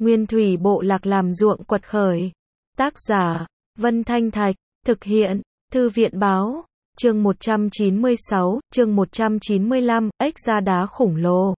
Nguyên thủy bộ lạc làm ruộng quật khởi. Tác giả, Vân Thanh Thạch, thực hiện, Thư viện Báo, chương 196, chương 195, ếch ra đá khổng lồ.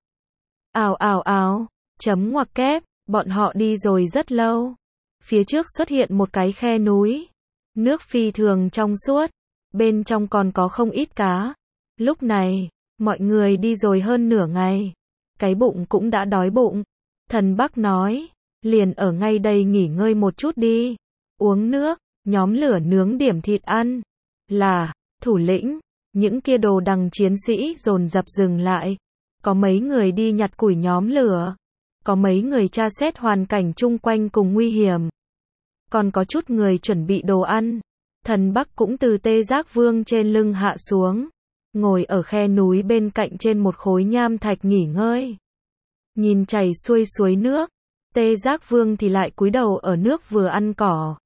Ào ào ào, chấm ngoặc kép, bọn họ đi rồi rất lâu. Phía trước xuất hiện một cái khe núi. Nước phi thường trong suốt, bên trong còn có không ít cá. Lúc này, mọi người đi rồi hơn nửa ngày. Cái bụng cũng đã đói bụng. Thần Bắc nói, liền ở ngay đây nghỉ ngơi một chút đi. Uống nước, nhóm lửa nướng điểm thịt ăn. Là, thủ lĩnh, những kia đồ đằng chiến sĩ dồn dập dừng lại. Có mấy người đi nhặt củi nhóm lửa. Có mấy người tra xét hoàn cảnh chung quanh cùng nguy hiểm. Còn có chút người chuẩn bị đồ ăn. Thần Bắc cũng từ Tê Giác Vương trên lưng hạ xuống. Ngồi ở khe núi bên cạnh trên một khối nham thạch nghỉ ngơi. Nhìn chảy xuôi suối nước. Tê Giác Vương thì lại cúi đầu ở nước vừa ăn cỏ.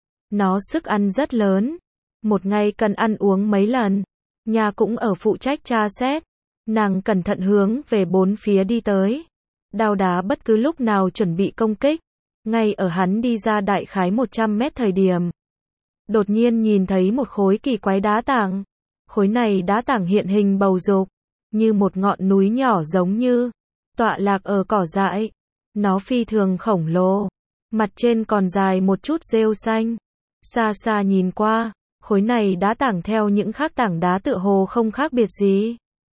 Nó sức ăn rất lớn. Một ngày cần ăn uống mấy lần. Nhà cũng ở phụ trách tra xét. Nàng cẩn thận hướng về bốn phía đi tới. Đao đá bất cứ lúc nào chuẩn bị công kích. Ngay ở hắn đi ra đại khái 100 mét thời điểm. Đột nhiên nhìn thấy một khối kỳ quái đá tảng. Khối này đá tảng hiện hình bầu dục. Như một ngọn núi nhỏ giống như tọa lạc ở cỏ dại. Nó phi thường khổng lồ. Mặt trên còn dài một chút rêu xanh. Xa xa nhìn qua, khối này đá tảng theo những khác tảng đá tựa hồ không khác biệt gì.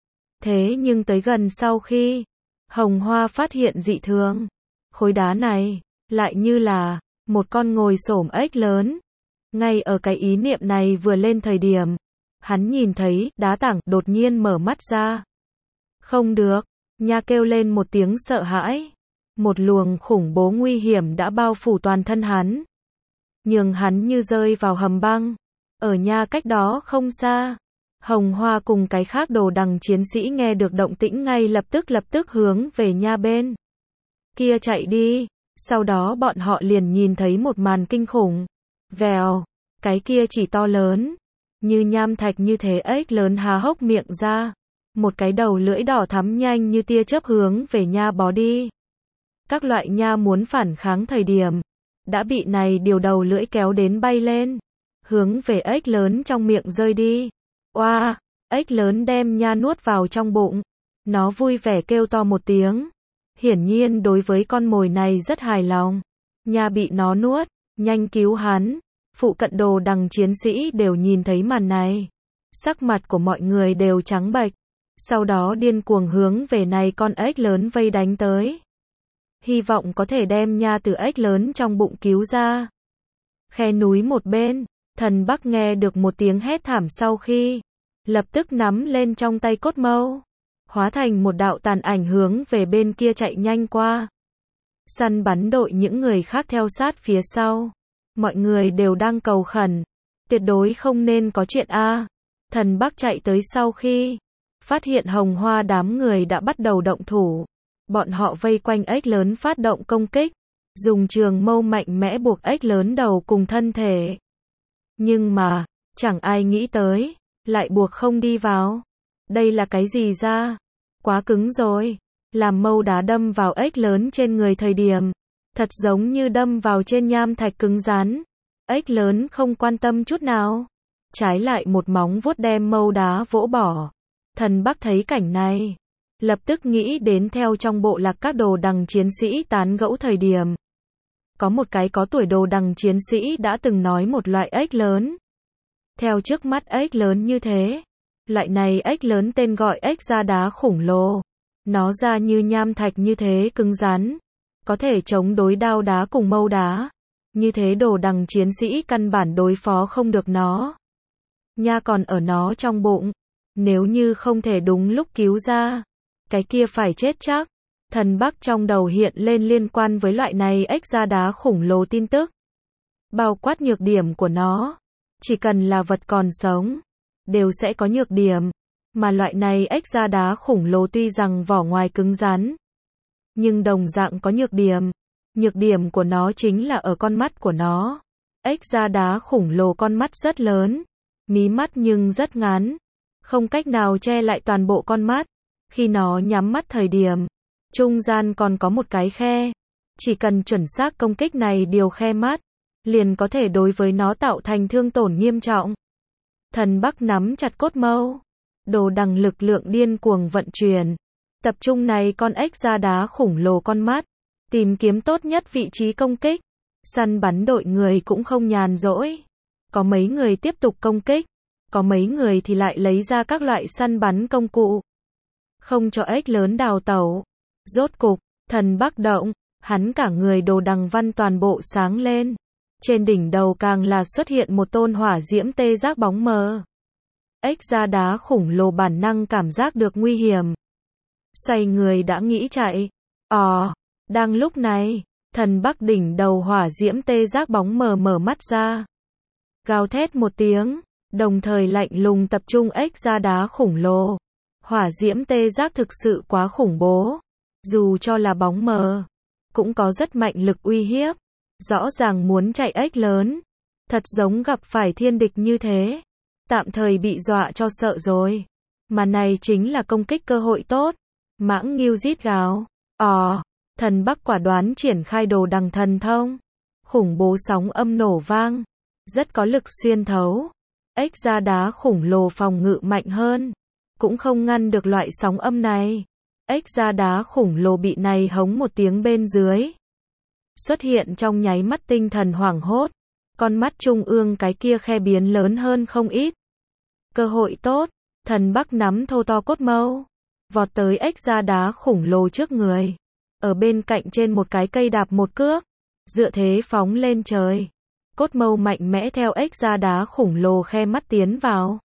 Thế nhưng tới gần sau khi Hồng Hoa phát hiện dị thường, khối đá này lại như là một con ngồi xổm ếch lớn. Ngay ở cái ý niệm này vừa lên thời điểm, hắn nhìn thấy đá tảng đột nhiên mở mắt ra. Không được, nha kêu lên một tiếng sợ hãi. Một luồng khủng bố nguy hiểm đã bao phủ toàn thân hắn. Nhường hắn như rơi vào hầm băng. Ở nha cách đó không xa. Hồng Hoa cùng cái khác đồ đằng chiến sĩ nghe được động tĩnh ngay lập tức hướng về nha bên kia chạy đi. Sau đó bọn họ liền nhìn thấy một màn kinh khủng. Vèo, cái kia chỉ to lớn. Như nham thạch như thế ếch lớn há hốc miệng ra. Một cái đầu lưỡi đỏ thắm nhanh như tia chớp hướng về nha bò đi. Các loại nha muốn phản kháng thời điểm. Đã bị này điều đầu lưỡi kéo đến bay lên. Hướng về ếch lớn trong miệng rơi đi. Oa, ếch lớn đem nha nuốt vào trong bụng. Nó vui vẻ kêu to một tiếng. Hiển nhiên đối với con mồi này rất hài lòng. Nha bị nó nuốt, nhanh cứu hắn. Phụ cận đồ đằng chiến sĩ đều nhìn thấy màn này. Sắc mặt của mọi người đều trắng bệch. Sau đó điên cuồng hướng về này con ếch lớn vây đánh tới. Hy vọng có thể đem nha từ ếch lớn trong bụng cứu ra. Khe núi một bên, Thần Bắc nghe được một tiếng hét thảm sau khi lập tức nắm lên trong tay cốt mâu, hóa thành một đạo tàn ảnh hướng về bên kia chạy nhanh qua. Săn bắn đội những người khác theo sát phía sau. Mọi người đều đang cầu khẩn, tuyệt đối không nên có chuyện a. Thần Bắc chạy tới sau khi phát hiện Hồng Hoa đám người đã bắt đầu động thủ. Bọn họ vây quanh ếch lớn phát động công kích, dùng trường mâu mạnh mẽ buộc ếch lớn đầu cùng thân thể. Nhưng mà, chẳng ai nghĩ tới, lại buộc không đi vào. Đây là cái gì ra? Quá cứng rồi. Làm mâu đá đâm vào ếch lớn trên người thời điểm, thật giống như đâm vào trên nham thạch cứng rắn. Ếch lớn không quan tâm chút nào. Trái lại một móng vuốt đem mâu đá vỗ bỏ. Thần Bắc thấy cảnh này, lập tức nghĩ đến theo trong bộ lạc các đồ đằng chiến sĩ tán gẫu thời điểm. Có một cái có tuổi đồ đằng chiến sĩ đã từng nói một loại ếch lớn. Theo trước mắt ếch lớn như thế. Loại này ếch lớn tên gọi ếch da đá khổng lồ. Nó da như nham thạch như thế cứng rắn. Có thể chống đối đao đá cùng mâu đá. Như thế đồ đằng chiến sĩ căn bản đối phó không được nó. Nha còn ở nó trong bụng. Nếu như không thể đúng lúc cứu ra, cái kia phải chết chắc. Thần Bắc trong đầu hiện lên liên quan với loại này ếch da đá khổng lồ tin tức. Bao quát nhược điểm của nó. Chỉ cần là vật còn sống, đều sẽ có nhược điểm. Mà loại này ếch da đá khổng lồ tuy rằng vỏ ngoài cứng rắn, nhưng đồng dạng có nhược điểm. Nhược điểm của nó chính là ở con mắt của nó. Ếch da đá khổng lồ con mắt rất lớn, mí mắt nhưng rất ngắn. Không cách nào che lại toàn bộ con mắt. Khi nó nhắm mắt thời điểm, trung gian còn có một cái khe. chỉ cần chuẩn xác công kích này điều khe mắt, liền có thể đối với nó tạo thành thương tổn nghiêm trọng. Thần Bắc nắm chặt cốt mâu, đồ đằng lực lượng điên cuồng vận chuyển, tập trung này con ếch da đá khổng lồ con mắt, tìm kiếm tốt nhất vị trí công kích. Săn bắn đội người cũng không nhàn rỗi. Có mấy người tiếp tục công kích, có mấy người thì lại lấy ra các loại săn bắn công cụ. Không cho ếch lớn đào tẩu. Rốt cục, Thần Bắc động, hắn cả người đồ đằng văn toàn bộ sáng lên. Trên đỉnh đầu càng là xuất hiện một tôn hỏa diễm tê giác bóng mờ. Ếch da đá khổng lồ bản năng cảm giác được nguy hiểm. Xoay người đã nghĩ chạy. Đang lúc này, Thần Bắc đỉnh đầu hỏa diễm tê giác bóng mờ mở mắt ra. Gào thét một tiếng, đồng thời lạnh lùng tập trung ếch da đá khổng lồ. Hỏa diễm tê giác thực sự quá khủng bố. Dù cho là bóng mờ, cũng có rất mạnh lực uy hiếp. Rõ ràng muốn chạy ếch lớn. Thật giống gặp phải thiên địch như thế. Tạm thời bị dọa cho sợ rồi. Mà này chính là công kích cơ hội tốt. Mãng Ngưu rít gào. Thần Bắc quả đoán triển khai đồ đằng thần thông. Khủng bố sóng âm nổ vang. Rất có lực xuyên thấu. Ếch da đá khổng lồ phòng ngự mạnh hơn. Cũng không ngăn được loại sóng âm này. Ếch da đá khổng lồ bị này hống một tiếng bên dưới. Xuất hiện trong nháy mắt tinh thần hoảng hốt. Con mắt trung ương cái kia khe biến lớn hơn không ít. Cơ hội tốt. Thần Bắc nắm thô to cốt mâu. Vọt tới ếch da đá khổng lồ trước người. Ở bên cạnh trên một cái cây đạp một cước. Dựa thế phóng lên trời. Cốt mâu mạnh mẽ theo ếch da đá khổng lồ khe mắt tiến vào.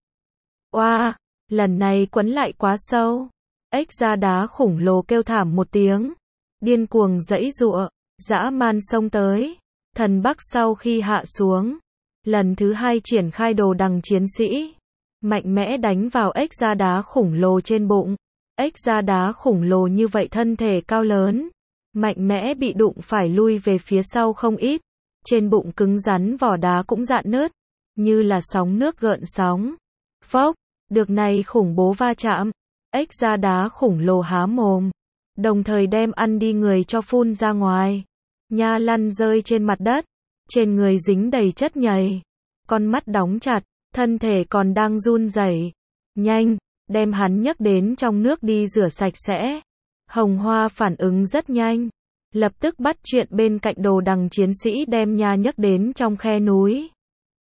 Lần này quấn lại quá sâu. Ếch da đá khổng lồ kêu thảm một tiếng. Điên cuồng giãy giụa, dã man xông tới. Thần Bắc sau khi hạ xuống. Lần thứ hai triển khai đồ đằng chiến sĩ. Mạnh mẽ đánh vào ếch da đá khổng lồ trên bụng. Ếch da đá khổng lồ như vậy thân thể cao lớn. Mạnh mẽ bị đụng phải lui về phía sau không ít. Trên bụng cứng rắn vỏ đá cũng rạn nứt. Như là sóng nước gợn sóng. Phốc, được này khủng bố va chạm. Ếch da đá khổng lồ há mồm. Đồng thời đem ăn đi người cho phun ra ngoài. Nha lăn rơi trên mặt đất. Trên người dính đầy chất nhầy. Con mắt đóng chặt. Thân thể còn đang run rẩy. Nhanh, đem hắn nhấc đến trong nước đi rửa sạch sẽ. Hồng Hoa phản ứng rất nhanh. Lập tức bắt chuyện bên cạnh đồ đằng chiến sĩ đem nha nhấc đến trong khe núi.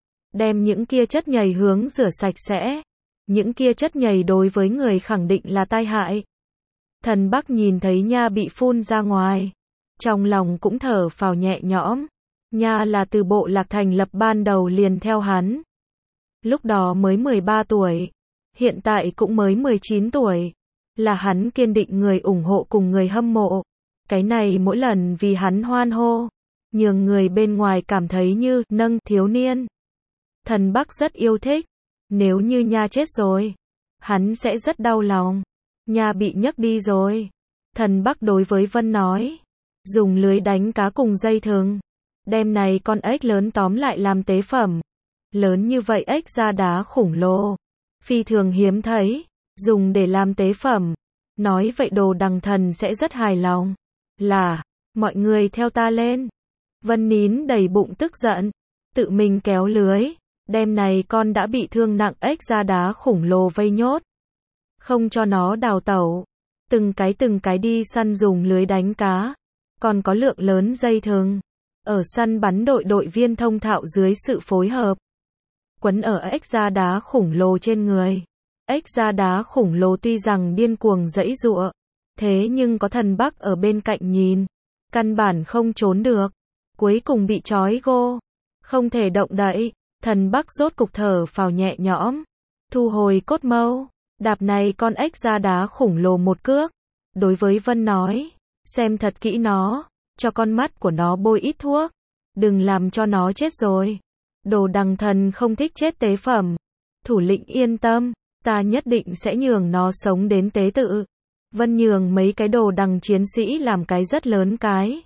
Đem những kia chất nhầy hướng rửa sạch sẽ. Những kia chất nhầy đối với người khẳng định là tai hại. Thần Bắc nhìn thấy nha bị phun ra ngoài. Trong lòng cũng thở phào nhẹ nhõm. Nha là từ bộ lạc thành lập ban đầu liền theo hắn. Lúc đó mới 13 tuổi. Hiện tại cũng mới 19 tuổi. Là hắn kiên định người ủng hộ cùng người hâm mộ. Cái này mỗi lần vì hắn hoan hô. Nhường người bên ngoài cảm thấy như nâng thiếu niên. Thần Bắc rất yêu thích. Nếu như nha chết rồi. Hắn sẽ rất đau lòng. Nha bị nhấc đi rồi. Thần Bắc đối với Vân nói. Dùng lưới đánh cá cùng dây thừng. Đem này con ếch lớn tóm lại làm tế phẩm. Lớn như vậy ếch da đá khổng lồ. Phi thường hiếm thấy. Dùng để làm tế phẩm. Nói vậy đồ đằng thần sẽ rất hài lòng. Là, mọi người theo ta lên. Vân Nín đầy bụng tức giận. Tự mình kéo lưới. Đem này con đã bị thương nặng ếch da đá khổng lồ vây nhốt. Không cho nó đào tẩu. Từng cái đi săn dùng lưới đánh cá. Còn có lượng lớn dây thừng. Ở săn bắn đội viên thông thạo dưới sự phối hợp. Quấn ở ếch da đá khổng lồ trên người. Ếch da đá khổng lồ tuy rằng điên cuồng giãy giụa. Thế nhưng có Thần Bắc ở bên cạnh nhìn. Căn bản không trốn được. Cuối cùng bị trói gô. Không thể động đậy. Thần Bắc rốt cục thở phào nhẹ nhõm. Thu hồi cốt mâu. Đạp này con ếch da đá khổng lồ một cước. Đối với Vân nói. Xem thật kỹ nó. Cho con mắt của nó bôi ít thuốc. Đừng làm cho nó chết rồi. Đồ đằng thần không thích chết tế phẩm. Thủ lĩnh yên tâm. Ta nhất định sẽ nhường nó sống đến tế tự. Vân nhường mấy cái đồ đằng chiến sĩ làm cái rất lớn cái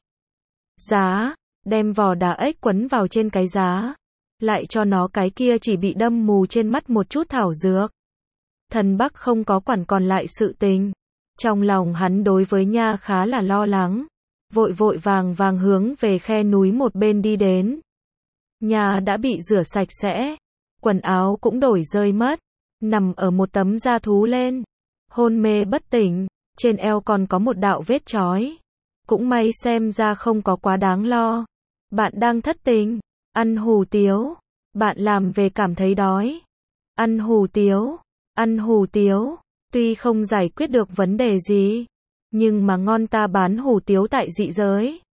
giá. Đem vỏ đá ếch quấn vào trên cái giá. Lại cho nó cái kia chỉ bị đâm mù trên mắt một chút thảo dược. Thần Bắc không có quản còn lại sự tình. Trong lòng hắn đối với nha khá là lo lắng. vội vội vàng vàng hướng về khe núi một bên đi đến. Nhà đã bị rửa sạch sẽ, quần áo cũng đổi rơi mất, nằm ở một tấm da thú lên, hôn mê bất tỉnh, trên eo còn có một đạo vết chói. Cũng may xem ra không có quá đáng lo. Bạn đang thất tình, ăn hủ tiếu, bạn làm về cảm thấy đói. Ăn hủ tiếu, ăn hủ tiếu, tuy không giải quyết được vấn đề gì, nhưng mà ngon ta bán hủ tiếu tại dị giới.